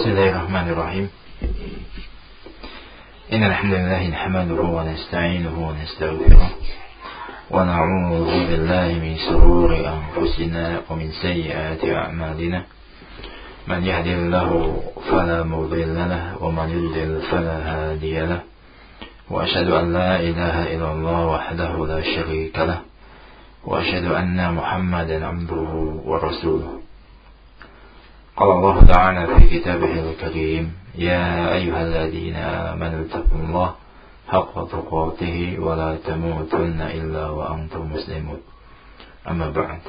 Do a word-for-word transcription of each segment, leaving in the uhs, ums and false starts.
بسم الله الرحمن الرحيم إن الحمد لله نحمده ونستعينه ونستغفره ونعوذ بالله من شرور أنفسنا ومن سيئات أعمالنا من يهده الله فلا مضل له ومن يضلل فلا هادي له وأشهد أن لا إله إلا الله وحده لا شريك له وأشهد أن محمدا عبده ورسوله. قال الله تعالى في كتابه الكريم يا أيها الذين آمنوا اتقوا الله حق تقاته ولا تموتن إلا وأنتم مسلمون. أما بعد،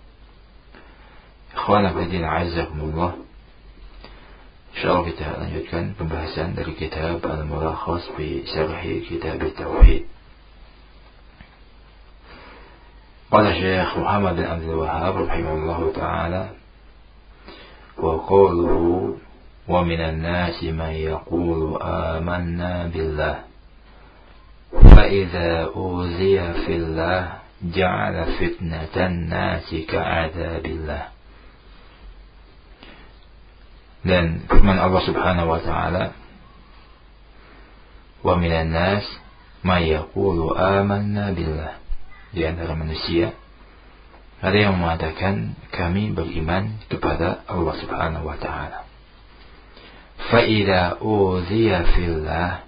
Ikhwan fillah a'azzakumullah, insyaallah kita lanjutkan pembahasan dari kitab Al-Mulakhas fi Syarh Kitab Tauhid. Qala Syekh Muhammad bin Abdul Wahhab rahimahullahu ta'ala wa qawluhu wa minan nasi man yaqulu amanna billah fa idza uziya fillah ja'ala fitnatan nasi ka'adabillah. Dan firman Allah Subhanahu wa ta'ala, wa minan nas man yaqulu amanna billah, di antara manusia ada yang mengatakan kami beriman kepada Allah Subhanahu wa ta'ala. Fa idza uziya fillah,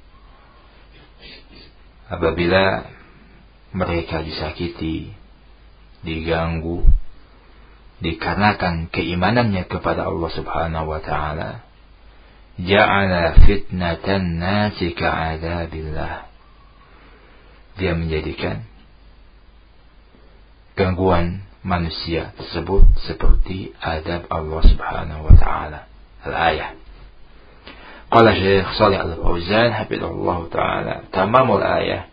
apabila mereka disakiti, diganggu dikarenakan keimanannya kepada Allah Subhanahu wa ta'ala, ja'ala fitnatan nasi ka'adabillah, dia menjadikan gangguan manusia tersebut seperti adab Allah Subhanahu wa ta'ala. Al-ayah. Qala Syekh Shalih Al-Fauzan hafizahullah ta'ala, tamamul ayah,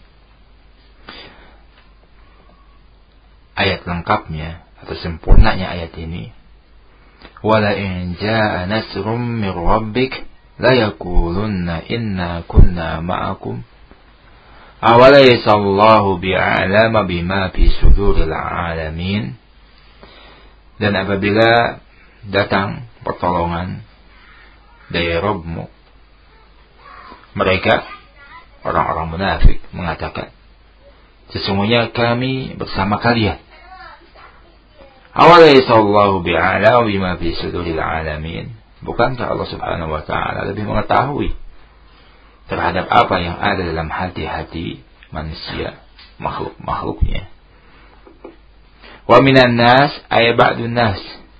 ayat lengkapnya atau sempurnanya ayat ini, wala in jaa nasrum min rabbik la yaqulunna inna kunna ma'akum awalaysa Allahu bi'alama bima fi suduril alamin. Dan apabila datang pertolongan dari Rabbmu, mereka orang-orang munafik mengatakan, sesungguhnya kami bersama kalian. Awalaysa Allahu bi'alama bima fi suduril alamin, bukankah Allah Subhanahu wa ta'ala lebih mengetahui terhadap apa yang ada dalam hati-hati manusia, makhluk-makhluknya. Wa minan nas ay ba'dun nas,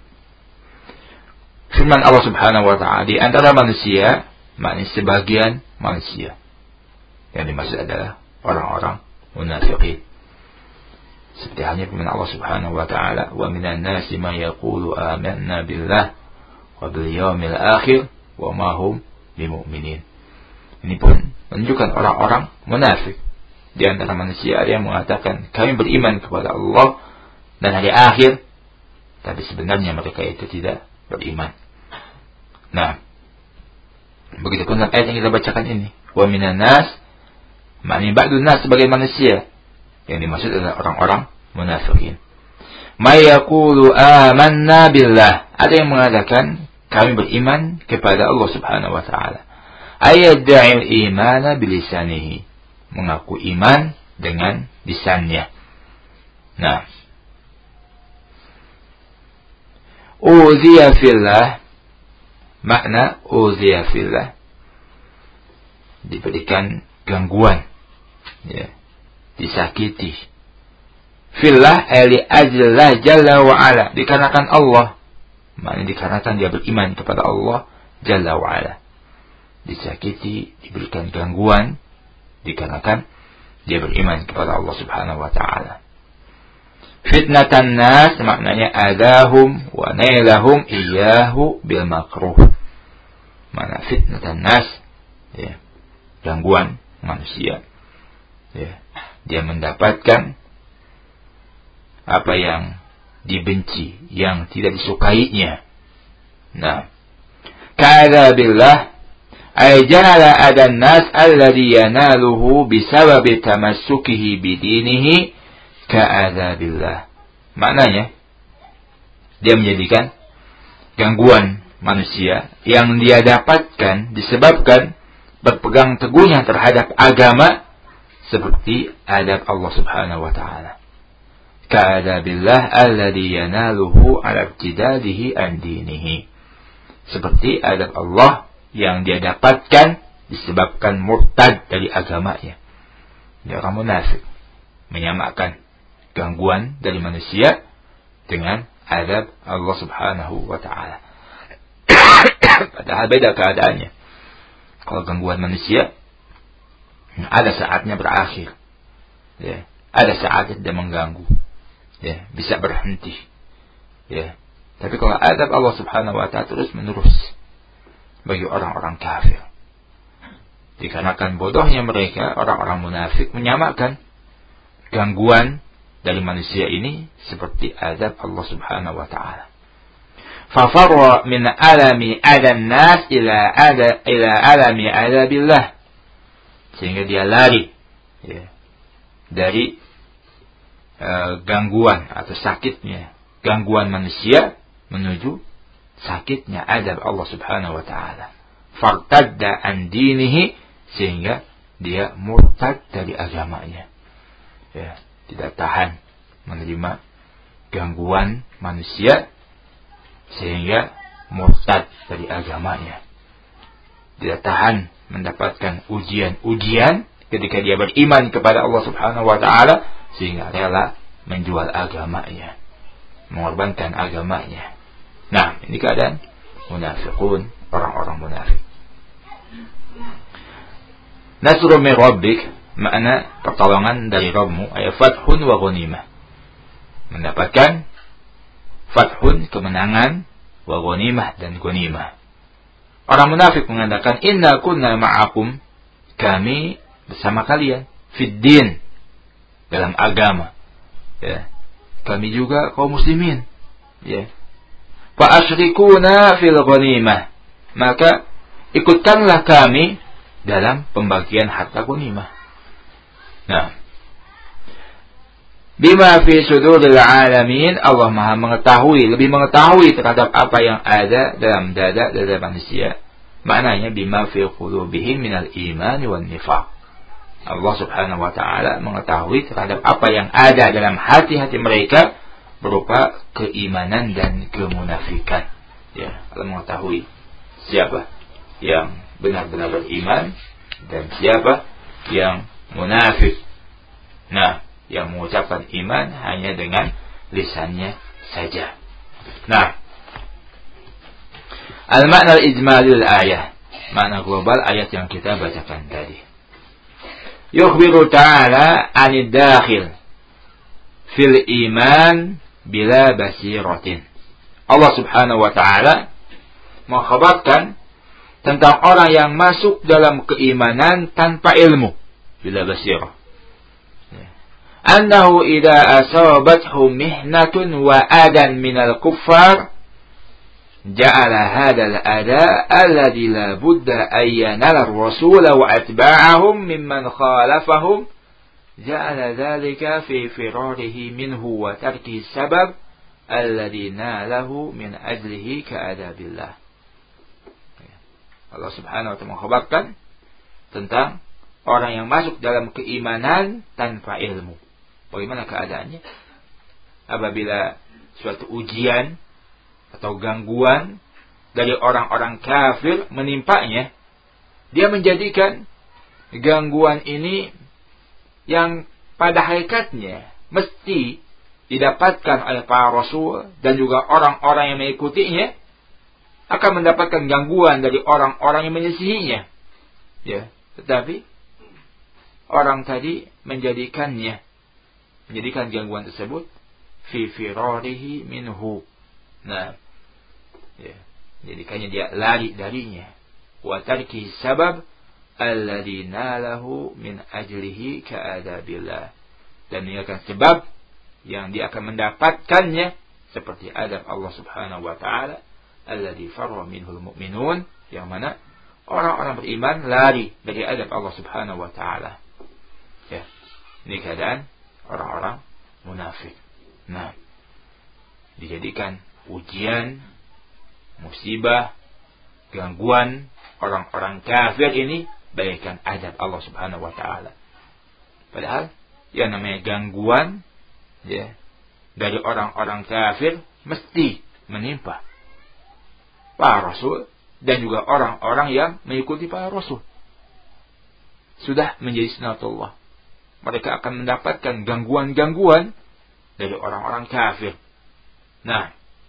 firman Allah Subhanahu wa ta'ala, di antara manusia, maknanya sebagian manusia. Yang dimaksud adalah orang-orang munafiqin. Seperti halnya firman Allah Subhanahu wa ta'ala, wa minan nas man yaqulu amanna billah wa bil yawmil akhir wa ma hum bimu'minin. Ini pun menunjukkan orang-orang munafik. Di antara manusia ada yang mengatakan kami beriman kepada Allah dan hari akhir, tapi sebenarnya mereka itu tidak beriman. Nah, begitu pun ayat yang kita bacakan ini, wa minan nas, maknanya ba'dun nas, sebagai manusia. Yang dimaksud adalah orang-orang munafikin. May yaqulu amanna billah, ada yang mengatakan kami beriman kepada Allah Subhanahu wa ta'ala. Ayyada'il imana bilisanihi, mengaku iman dengan lisannya. Nah, uziya fillah, makna uziya fillah, diberikan gangguan, ya, disakiti. Fillah ali ajlallah jalla wa ala, dikarenakan Allah, maknanya dikarenakan dia beriman kepada Allah jalla wa ala. Disakiti, diberikan gangguan dikarenakan dia beriman kepada Allah Subhanahu wa ta'ala. Fitnatan nas, maknanya adahum wa nailahum iyyahu bil makruh. Mana fitnatan nas, ya, gangguan manusia, ya, dia mendapatkan apa yang dibenci, yang tidak disukainya. Nah, ka'adabillah ay ja'ala adan nas alladhi yanaluhu bisababi tamassukihi bidinihi ka'adabillah. Maknanya dia menjadikan gangguan manusia yang dia dapatkan disebabkan berpegang teguhnya terhadap agama seperti adab Allah Subhanahu wa taala. Ka'adabillah alladhi yanaluhu 'ala ibtidadihi an dinihi. Seperti adab Allah yang dia dapatkan disebabkan murtad dari agamanya. Dia orang munafik, menyamakan gangguan dari manusia dengan adab Allah Subhanahu wa taala. Padahal beda keadaannya. Kalau gangguan manusia ada saatnya berakhir. Ya, ada saatnya dia mengganggu. Ya, bisa berhenti. Ya. Tapi kalau adab Allah Subhanahu wa taala terus menerus bagi orang-orang kafir. Dikarenakan bodohnya mereka, orang-orang munafik menyamakan gangguan dari manusia ini seperti adab Allah Subhanahu wa taala. Fafarra min alami adan nas ila ada ila alami adabillah. Sehingga dia lari ya, dari uh, gangguan atau sakitnya gangguan manusia menuju sakitnya adab Allah Subhanahu wa taala. Fartadda an dinihi, sehingga dia murtad dari agamanya. Ya, tidak tahan menerima gangguan manusia sehingga murtad dari agamanya. Tidak tahan mendapatkan ujian-ujian ketika dia beriman kepada Allah Subhanahu wa taala sehingga rela menjual agamanya, mengorbankan agamanya. Nah, ini keadaan munafiqun, orang-orang munafik. Nasrun min rabbik, makna pertolongan dari Rabbmu, ayat fathun wa ghanimah. Mendapatkan fathun, kemenangan, wa ghanimah, dan ghanimah. Orang munafik mengatakan, inna kunna ma'akum, kami bersama kalian, fid din, dalam agama. Ya. Kami juga kaum muslimin. Ya. Fa asyrikuna fil ghanimah, maka ikutkanlah kami dalam pembagian harta ghanimah. Nah, bima fi suduril alamin, Allah Maha mengetahui, lebih mengetahui terhadap apa yang ada dalam dada-dada manusia. Maknanya bima fi qulubihim minal iman wan nifaq. Allah Subhanahu wa taala mengetahui terhadap apa yang ada dalam hati-hati mereka berupa keimanan dan kemunafikan. Ya, Allah mengetahui siapa yang benar-benar beriman dan siapa yang munafik. Nah, yang mengucapkan iman hanya dengan lisannya saja. Nah, al-makna al-ijmalil ayah, makna global ayat yang kita bacakan tadi. Yukhbiru ta'ala 'anid dakhil fil iman bila basiratin. Allah Subhanahu wa ta'ala mengkhabarkan tentang orang yang masuk dalam keimanan tanpa ilmu, bila basirah. Annahu idza asabathu mihnatun wa adan minal kuffar ja'ala hadzal ada alladhi la budda an yanala ar-rasul wa atba'ahum mimman khalafahum ja'ala dzalika fi firarihi minhu wa tarki sabab alladhi nalahu min ajlihi ka'adabillah. Allah Subhanahu wa taala mengkhabarkan tentang orang yang masuk dalam keimanan tanpa ilmu. Bagaimana keadaannya? Apabila suatu ujian atau gangguan dari orang-orang kafir menimpanya, dia menjadikan gangguan ini yang pada hakikatnya mesti didapatkan oleh para rasul dan juga orang-orang yang mengikutinya, akan mendapatkan gangguan dari orang-orang yang menyelisihinya. Ya, tetapi orang tadi menjadikannya, menjadikan gangguan tersebut fi firarihi minhu. Nah, ya, menjadikannya dia lari darinya. Wa tarki sabab alladhi nalahu min ajlihi ka'adabillah. Dan meninggalkan sebab yang dia akan mendapatkannya seperti adab Allah Subhanahu wa taala, alladhi farra minhul mu'minun, yang mana orang-orang beriman lari dari adab Allah Subhanahu wa taala. Ya. Ini keadaan orang-orang munafik. Nah, dijadikan ujian musibah, gangguan orang-orang kafir ini bagaikan azab Allah Subhanahu wa taala. Padahal yang namanya gangguan ya dari orang-orang kafir mesti menimpa para rasul dan juga orang-orang yang mengikuti para rasul. Sudah menjadi sunnatullah. Mereka akan mendapatkan gangguan-gangguan dari orang-orang kafir. Nah,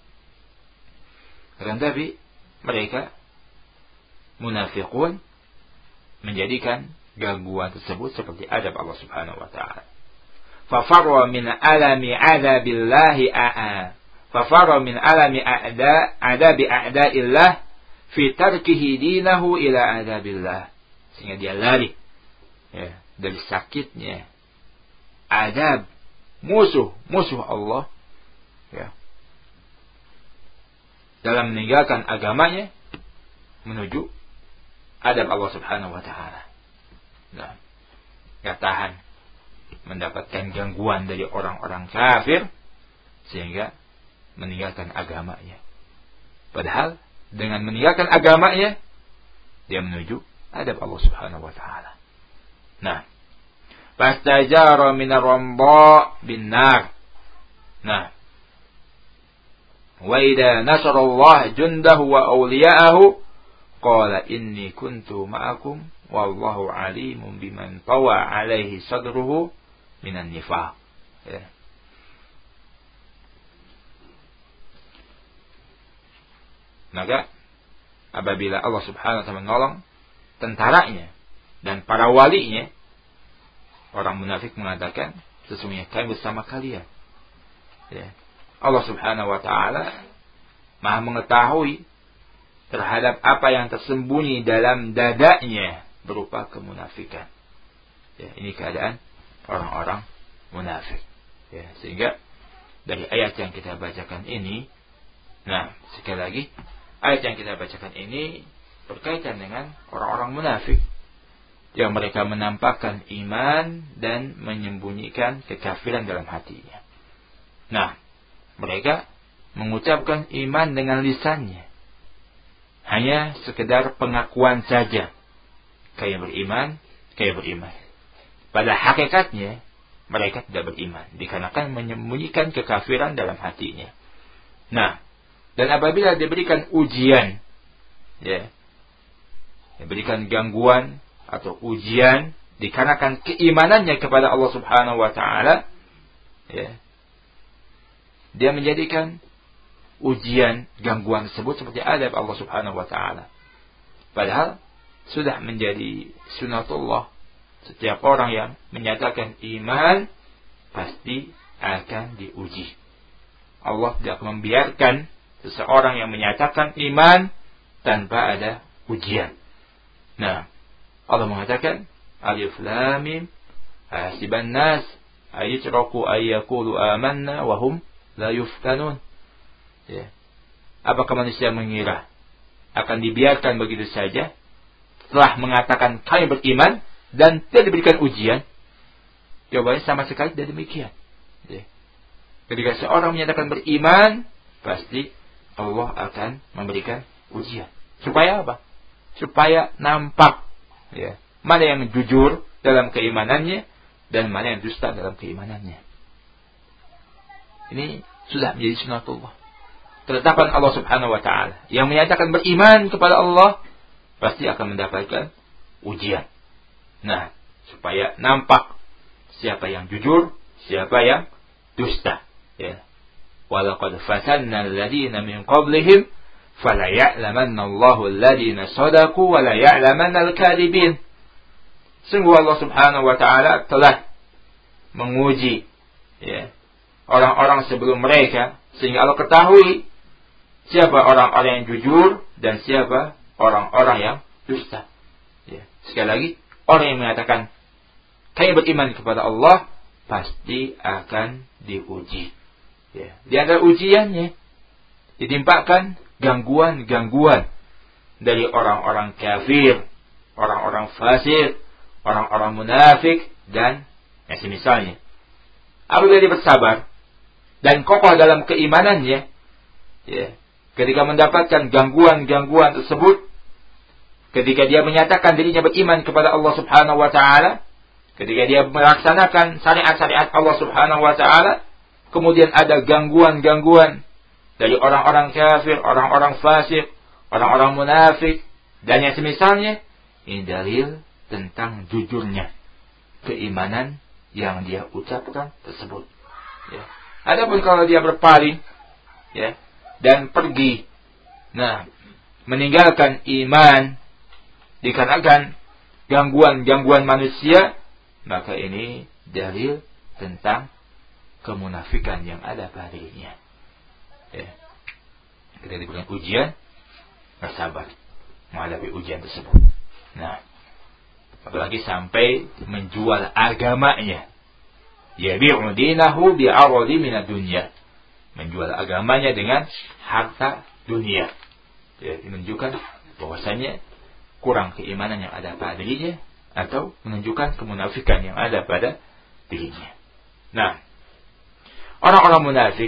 akan tapi mereka munafiqun menjadikan gangguan tersebut seperti adab Allah Subhanahu wa taala. Fafarra min alami adabillahi a'a. Fafarra min alami a'da adabi a'da'illah fi tarkihi dinahu ila adabillah. Sehingga dia lari ya, dari sakitnya adab musuh musuh Allah ya, dalam meninggalkan agamanya menuju adab Allah Subhanahu wa taala. Nah, gak tahan mendapatkan gangguan dari orang-orang kafir sehingga meninggalkan agamanya. Padahal dengan meninggalkan agamanya dia menuju adab Allah Subhanahu wa taala. Nah, fastajara min ar-ramba bin nar. Nah, wa idza nasara Allah jundahu wa awliya'ahu qala inni kuntu ma'akum wallahu alimun biman tawa alaihi sadruhu minan nifaq. Ya. Maka apabila Allah Subhanahu wa taala menolong tentaranya dan para walinya, orang munafik mengatakan sesungguhnya kami bersama kalian. Ya. Allah Subhanahu wa taala Maha mengetahui terhadap apa yang tersembunyi dalam dadanya berupa kemunafikan. Ya, ini keadaan orang-orang munafik. Ya, sehingga dari ayat yang kita bacakan ini, nah sekali lagi ayat yang kita bacakan ini berkaitan dengan orang-orang munafik yang mereka menampakkan iman dan menyembunyikan kekafiran dalam hatinya. Nah, mereka mengucapkan iman dengan lisannya, hanya sekedar pengakuan saja, kayak beriman, kayak beriman. Pada hakikatnya mereka tidak beriman, dikarenakan menyembunyikan kekafiran dalam hatinya. Nah, dan apabila diberikan ujian, ya, diberikan gangguan atau ujian dikarenakan keimanannya kepada Allah Subhanahu wa taala, ya, dia menjadikan ujian gangguan tersebut seperti adab Allah Subhanahu wa taala. Padahal sudah menjadi sunnatullah, setiap orang yang menyatakan iman pasti akan diuji. Allah tidak akan membiarkan seseorang yang menyatakan iman tanpa ada ujian. Nah, Allah mengatakan Alif Lam Mim hasiban nas ayatraku ayyaqulu amanna wa hum la yuftanun. Ya. Apakah manusia mengira akan dibiarkan begitu saja setelah mengatakan kami beriman dan tidak diberikan ujian? Jawabannya sama sekali tidak demikian. Ya. Ketika seorang menyatakan beriman, pasti Allah akan memberikan ujian. Supaya apa? Supaya nampak, ya, mana yang jujur dalam keimanannya dan mana yang dusta dalam keimanannya. Ini sudah menjadi sunnatullah, ketetapan Allah Subhanahu wa taala. Yang menyatakan beriman kepada Allah pasti akan mendapatkan ujian. Nah, supaya nampak siapa yang jujur, siapa yang dusta, ya. Walaqad fatanna alladziina min qablihim fala ya'lamanna Allahu alladziina shadaqu wa la ya'lamanna al-kadhibin. Sungguh Allah Subhanahu wa taala telah menguji, ya, orang-orang sebelum mereka sehingga Allah ketahui siapa orang-orang yang jujur dan siapa orang-orang yang dusta. Ya. Sekali lagi, orang yang mengatakan kami beriman kepada Allah pasti akan diuji. Ya. Di antara ujiannya ditimpakan gangguan-gangguan dari orang-orang kafir, orang-orang fasik, orang-orang munafik dan yang semisalnya. Apabila dia bersabar dan kokoh dalam keimanannya, ya, ketika mendapatkan gangguan-gangguan tersebut, ketika dia menyatakan dirinya beriman kepada Allah Subhanahu wa taala, ketika dia melaksanakan syariat-syariat Allah Subhanahu wa taala, kemudian ada gangguan-gangguan dari orang-orang kafir, orang-orang fasik, orang-orang munafik, dan yang semisalnya, ini dalil tentang jujurnya keimanan yang dia ucapkan tersebut. Ya. Adapun kalau dia berpaling, ya, dan pergi, nah, meninggalkan iman dikarenakan gangguan-gangguan manusia, maka ini dalil tentang kemunafikan yang ada padanya. Ya. Kita diberikan ujian, bersabar menghadapi ujian tersebut. Nah, apalagi sampai menjual agamanya. Yabi'u dinahu bi'aradi minad dunya. Menjual agamanya dengan harta dunia. Ya, ini menunjukkan bahwasanya kurang keimanan yang ada pada dirinya atau menunjukkan kemunafikan yang ada pada dirinya. Nah, orang-orang munafik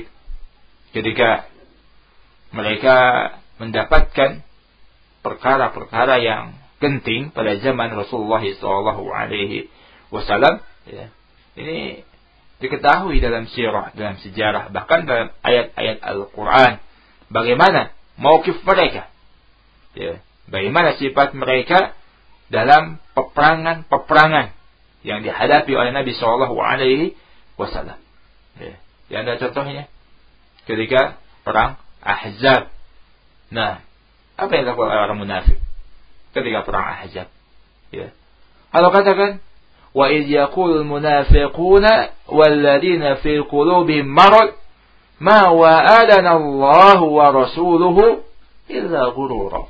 ketika mereka mendapatkan perkara-perkara yang genting pada zaman Rasulullah shallallahu alaihi wasallam, ya, ini diketahui dalam sirah, dalam sejarah, bahkan dalam ayat-ayat Al-Quran, bagaimana mauqif mereka, ya, bagaimana sifat mereka dalam peperangan-peperangan yang dihadapi oleh Nabi shallallahu alaihi wasallam. Ya, yang ada contohnya ketika perang Ahzab. Nah, apa yang dilakukan oleh orang munafik ketika perang Ahzab? Ya, Allah katakan, wa idh yaqulul munafiquna walladzina fi qulubihim marad ma wa'adana Allah wa rasuluhu illa ghurura.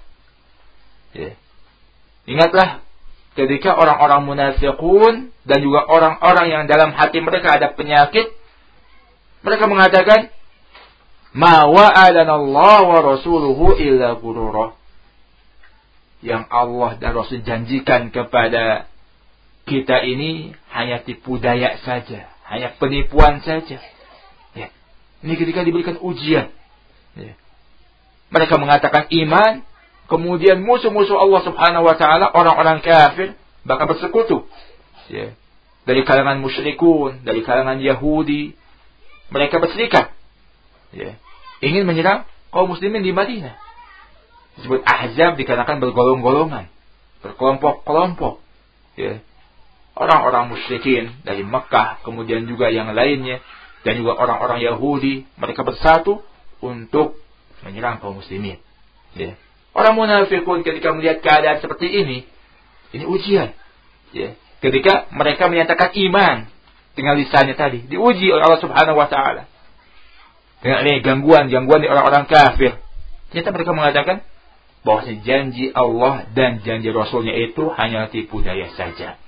Ya. Ingatlah ketika orang-orang munafiqun dan juga orang-orang yang dalam hati mereka ada penyakit, mereka mengatakan, ma wa'adana Allah wa rasuluhu illa ghurura. Yang Allah dan Rasul janjikan kepada kita ini hanya tipu daya saja, hanya penipuan saja. Ya. Ini ketika diberikan ujian, ya, mereka mengatakan iman, kemudian musuh-musuh Allah Subhanahu wa taala, orang-orang kafir, bahkan bersekutu, ya, dari kalangan musyrikun, dari kalangan Yahudi, mereka berserikat, ya, ingin menyerang kaum muslimin di Madinah. Disebut Ahzab dikarenakan bergolong-golongan, berkelompok-kelompok, ya. Orang-orang musyrikin dari Mekah, kemudian juga yang lainnya, dan juga orang-orang Yahudi, mereka bersatu untuk menyerang kaum muslimin. Ya. Orang munafikun ketika melihat keadaan seperti ini, ini ujian. Ya. Ketika mereka menyatakan iman dengan lisannya tadi, diuji oleh Allah Subhanahu wa taala. Dengan ini gangguan-gangguan di orang-orang kafir. Ternyata mereka mengatakan bahwa janji Allah dan janji Rasulnya itu hanya tipu daya saja.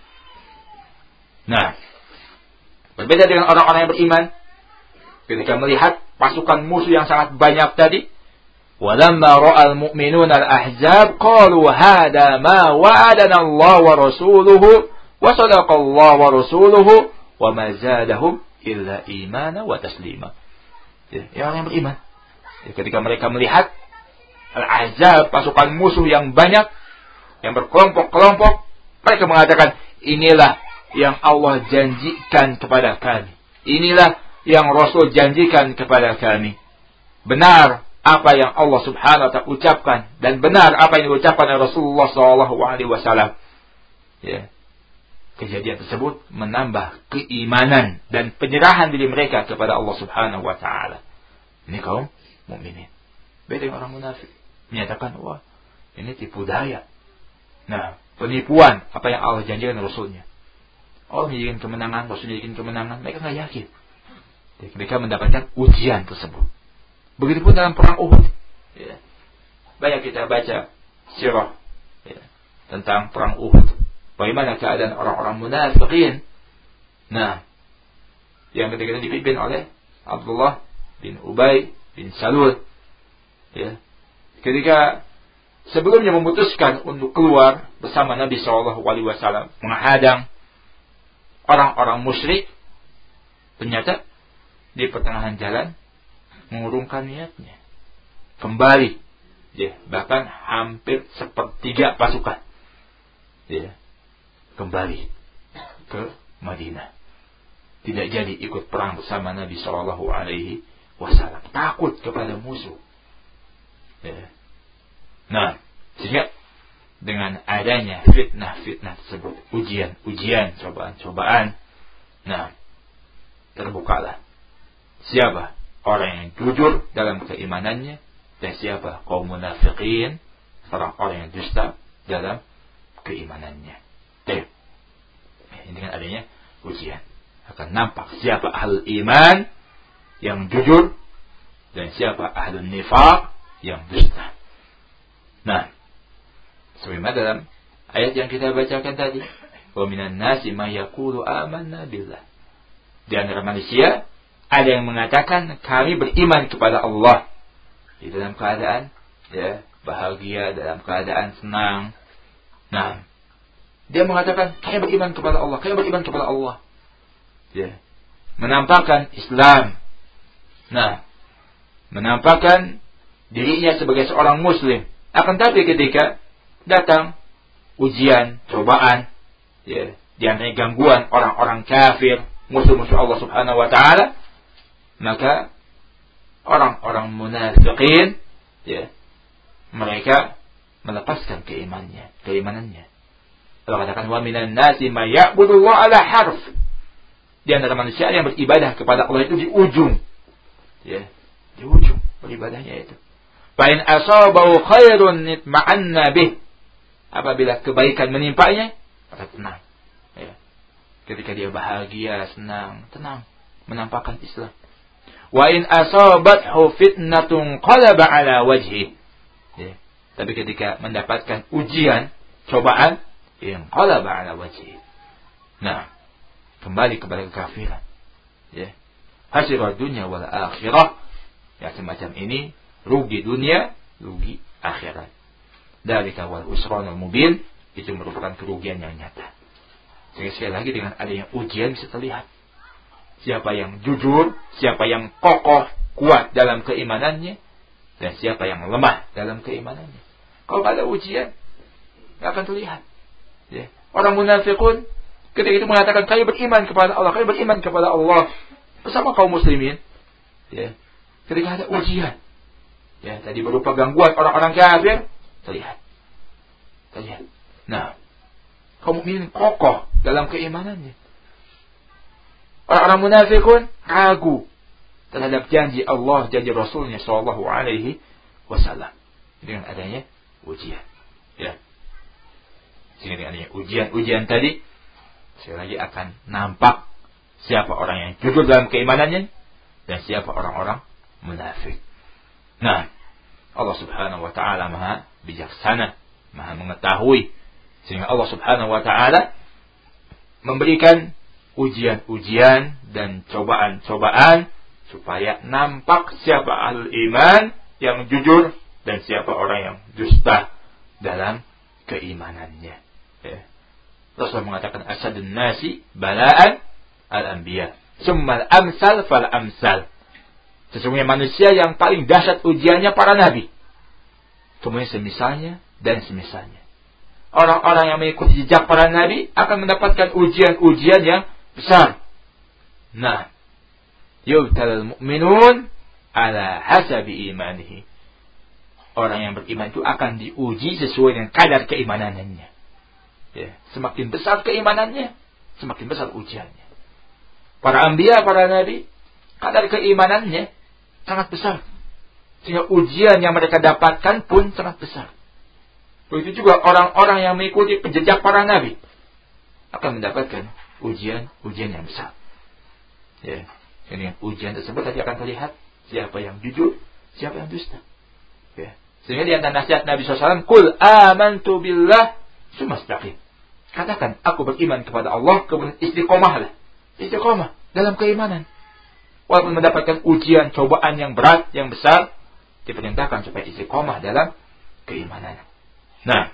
Nah, berbeda dengan orang-orang yang beriman, ketika melihat pasukan musuh yang sangat banyak tadi, walamma ra'al mu'minuna al-ahzab qalu hada ma wa'adana Allah wa rasuluhu wa sadaqa Allah wa rasuluhu wa ma zadahum illa imana wa taslima. Ya, yang beriman, ya, ketika mereka melihat al-ahzab, pasukan musuh yang banyak, yang berkelompok-kelompok, mereka mengatakan, inilah yang Allah janjikan kepada kami. Inilah yang Rasul janjikan kepada kami. Benar apa yang Allah Subhanahu wa taala ucapkan, dan benar apa yang diucapkan oleh Rasulullah sallallahu alaihi wasallam. Ya. Kejadian tersebut menambah keimanan dan penyerahan diri mereka kepada Allah Subhanahu wa taala. Ini kaum mukminin. Beda dengan orang munafik, menyatakan, wah, ini tipu daya. Nah, penipuan apa yang Allah janjikan Rasulnya. Allah menjadikan kemenangan, Rasul menjadikan kemenangan, mereka nggak yakin. Mereka mendapatkan ujian tersebut. Begitupun dalam perang Uhud. Ya. Banyak kita baca sirah, ya, tentang perang Uhud. Bagaimana keadaan orang-orang munafikin. Nah, yang ketika itu dipimpin oleh Abdullah bin Ubay bin Salul. Ya. Ketika sebelumnya memutuskan untuk keluar bersama Nabi shallallahu alaihi wasallam menghadang orang-orang musyrik, ternyata di pertengahan jalan mengurungkan niatnya. kembali, ya, bahkan hampir sepertiga pasukan, ya, kembali ke Madinah. Tidak jadi ikut perang bersama Nabi Shallallahu Alaihi Wasallam, takut kepada musuh. Ya. Nah, sehingga dengan adanya fitnah-fitnah tersebut, ujian-ujian, cobaan-cobaan, nah, terbukalah siapa orang yang jujur dalam keimanannya dan siapa kaum munafikin, orang-orang yang dusta dalam keimanannya. Jadi, dengan adanya ujian akan nampak siapa ahlul iman yang jujur dan siapa ahlul nifaq yang dusta. Nah, sebagaimana dalam ayat yang kita bacakan tadi, wa minan nasi may yaqulu amanna billah. Di antara manusia ada yang mengatakan kami beriman kepada Allah, di dalam keadaan, ya, bahagia, dalam keadaan senang. Nah, dia mengatakan kami beriman kepada Allah, kami beriman kepada Allah. Ya, menampakkan Islam. Nah, menampakkan dirinya sebagai seorang muslim. Akan tapi ketika datang ujian, cobaan, ya, di antaranya gangguan orang-orang kafir, musuh-musuh Allah Subhanahu wa taala, maka orang-orang munafiqin, ya, mereka melepaskan keimanannya, keimanannya. Allah katakan wa minan nasi may ya'budu Allah ala harf. Di antara manusia yang beribadah kepada Allah itu di ujung, ya, di ujung beribadahnya itu. Fa in asabahu khairun nitma'anna bih. Apabila kebaikan menimpanya, maka tenang. Ya. Ketika dia bahagia, senang, tenang, menampakkan Islam. Wa in asabathu fitnatun qalaba ala wajhi. Ya. Tapi ketika mendapatkan ujian, cobaan, yang qalaba ala wajhi. Nah, kembali kepada kekafiran. Ya. Hasirah dunia wal akhirah. Ya, semacam ini rugi dunia, rugi akhirat. Dzalika wal usranul mubin, itu merupakan kerugian yang nyata. Sehingga sekali lagi dengan adanya ujian bisa terlihat siapa yang jujur, siapa yang kokoh, kuat dalam keimanannya, dan siapa yang lemah dalam keimanannya. Kalau ada ujian, tidak akan terlihat. Ya. Orang munafikun ketika itu mengatakan kami beriman kepada Allah, kami beriman kepada Allah bersama kaum muslimin. Ya. Ketika ada ujian, ya, tadi berupa gangguan orang-orang kafir, terlihat. Terlihat. Nah, kaum mukminin kokoh dalam keimanannya. Orang-orang munafikun ragu terhadap janji Allah, janji Rasulnya Shallallahu Alaihi Wasallam dengan adanya ujian. Ya. Sehingga dengan adanya ujian-ujian tadi, sekali lagi akan nampak siapa orang yang jujur dalam keimanannya dan siapa orang-orang munafik. Nah, Allah Subhanahu wa taala Maha bijaksana, Maha mengetahui, sehingga Allah Subhanahu wa taala memberikan ujian-ujian dan cobaan-cobaan supaya nampak siapa ahlul iman yang jujur dan siapa orang yang dusta dalam keimanannya. Ya. Rasulullah mengatakan asadun nasi bala'an al-anbiya, summal amsal fal amsal. Sesungguhnya manusia yang paling dahsyat ujiannya para nabi, kemudian semisalnya dan semisalnya. Orang-orang yang mengikuti jejak para nabi akan mendapatkan ujian-ujian yang besar. Nah, yubtalal mu'minun ala hasabi imanihi. Orang yang beriman itu akan diuji sesuai dengan kadar keimanannya. Ya, semakin besar keimanannya, semakin besar ujiannya. Para anbiya, para nabi, kadar keimanannya sangat besar, sehingga ujian yang mereka dapatkan pun sangat besar. Begitu juga orang-orang yang mengikuti jejak para nabi akan mendapatkan ujian-ujian yang besar. Ya, dengan ujian tersebut tadi akan terlihat siapa yang jujur, siapa yang dusta. Ya. Sehingga di antara nasihat Nabi shallallahu alaihi wasallam, "Qul amantu billah tsumastaqim." Katakan, aku beriman kepada Allah, kemudian istiqomahlah. Istiqomah dalam keimanan. Walaupun mendapatkan ujian, cobaan yang berat, yang besar, diperintahkan supaya istiqomah dalam keimanan. Nah,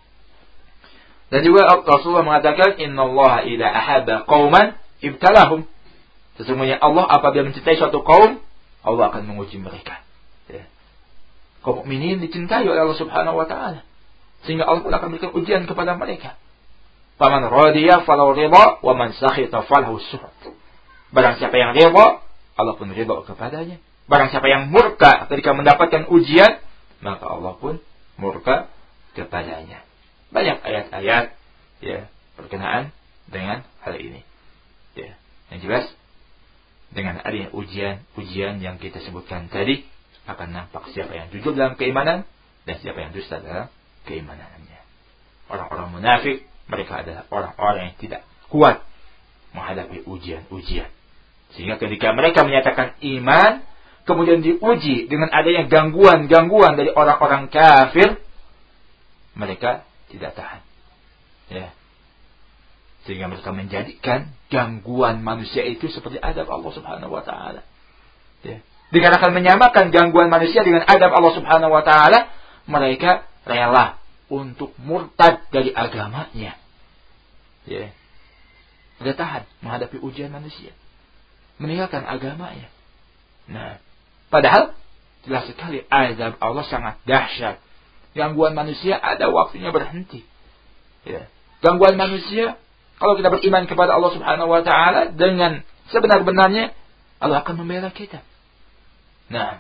dan juga Rasulullah mengatakan, "Innallaha idza ahabba qauman ibtalahum." Sesungguhnya Allah apabila mencintai suatu kaum, Allah akan menguji mereka. Ya. Kaum mukminin dicintai oleh Allah Subhanahu wa taala. Sehingga Allah pun akan memberikan ujian kepada mereka. Faman radiya falahu ridha wa man sakhita falahu sukhط. Barang siapa yang ridha, Allah pun ridha kepadanya. Barang siapa yang murka ketika mendapatkan ujian, maka Allah pun murka kepadanya. Banyak ayat-ayat ya berkenaan dengan hal ini. Ya, yang jelas dengan adanya ujian-ujian yang kita sebutkan tadi akan nampak siapa yang jujur dalam keimanan dan siapa yang dusta dalam keimanannya. Orang-orang munafik, mereka adalah orang-orang yang tidak kuat menghadapi ujian-ujian. Sehingga ketika mereka menyatakan iman, kemudian diuji dengan adanya gangguan-gangguan dari orang-orang kafir, mereka tidak tahan. Ya. Sehingga mereka menjadikan gangguan manusia itu seperti adab Allah Subhanahu wa taala. Ya. Dikarenakan menyamakan gangguan manusia dengan adab Allah Subhanahu wa taala, mereka rela untuk murtad dari agamanya. Ya. Tidak tahan menghadapi ujian manusia. Meninggalkan agamanya. Nah, padahal jelas sekali azab Allah sangat dahsyat. Gangguan manusia ada waktunya berhenti. Ya. Gangguan manusia, kalau kita beriman kepada Allah Subhanahu wa taala dengan sebenar-benarnya, Allah akan membela kita. Nah,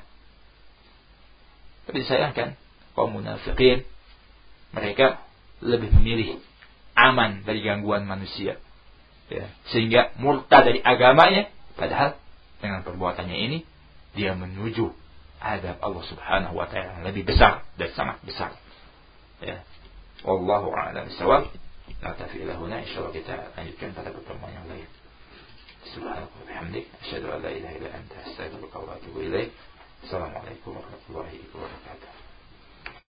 tapi disayangkan kaum munafikin, mereka lebih memilih aman dari gangguan manusia. Ya. Sehingga murtad dari agamanya, padahal dengan perbuatannya ini dia menuju adab Allah Subhanahu wa taala yang lebih besar dan sangat besar. Ya. Wallahu a'lam bishawab. Naktafi ila huna, insyaallah kita lanjutkan pada pertemuan yang lain. Subhanallah wa bihamdik, asyhadu an la ilaha illa anta, astaghfiruka wa atubu ilaik. Assalamualaikum warahmatullahi wabarakatuh.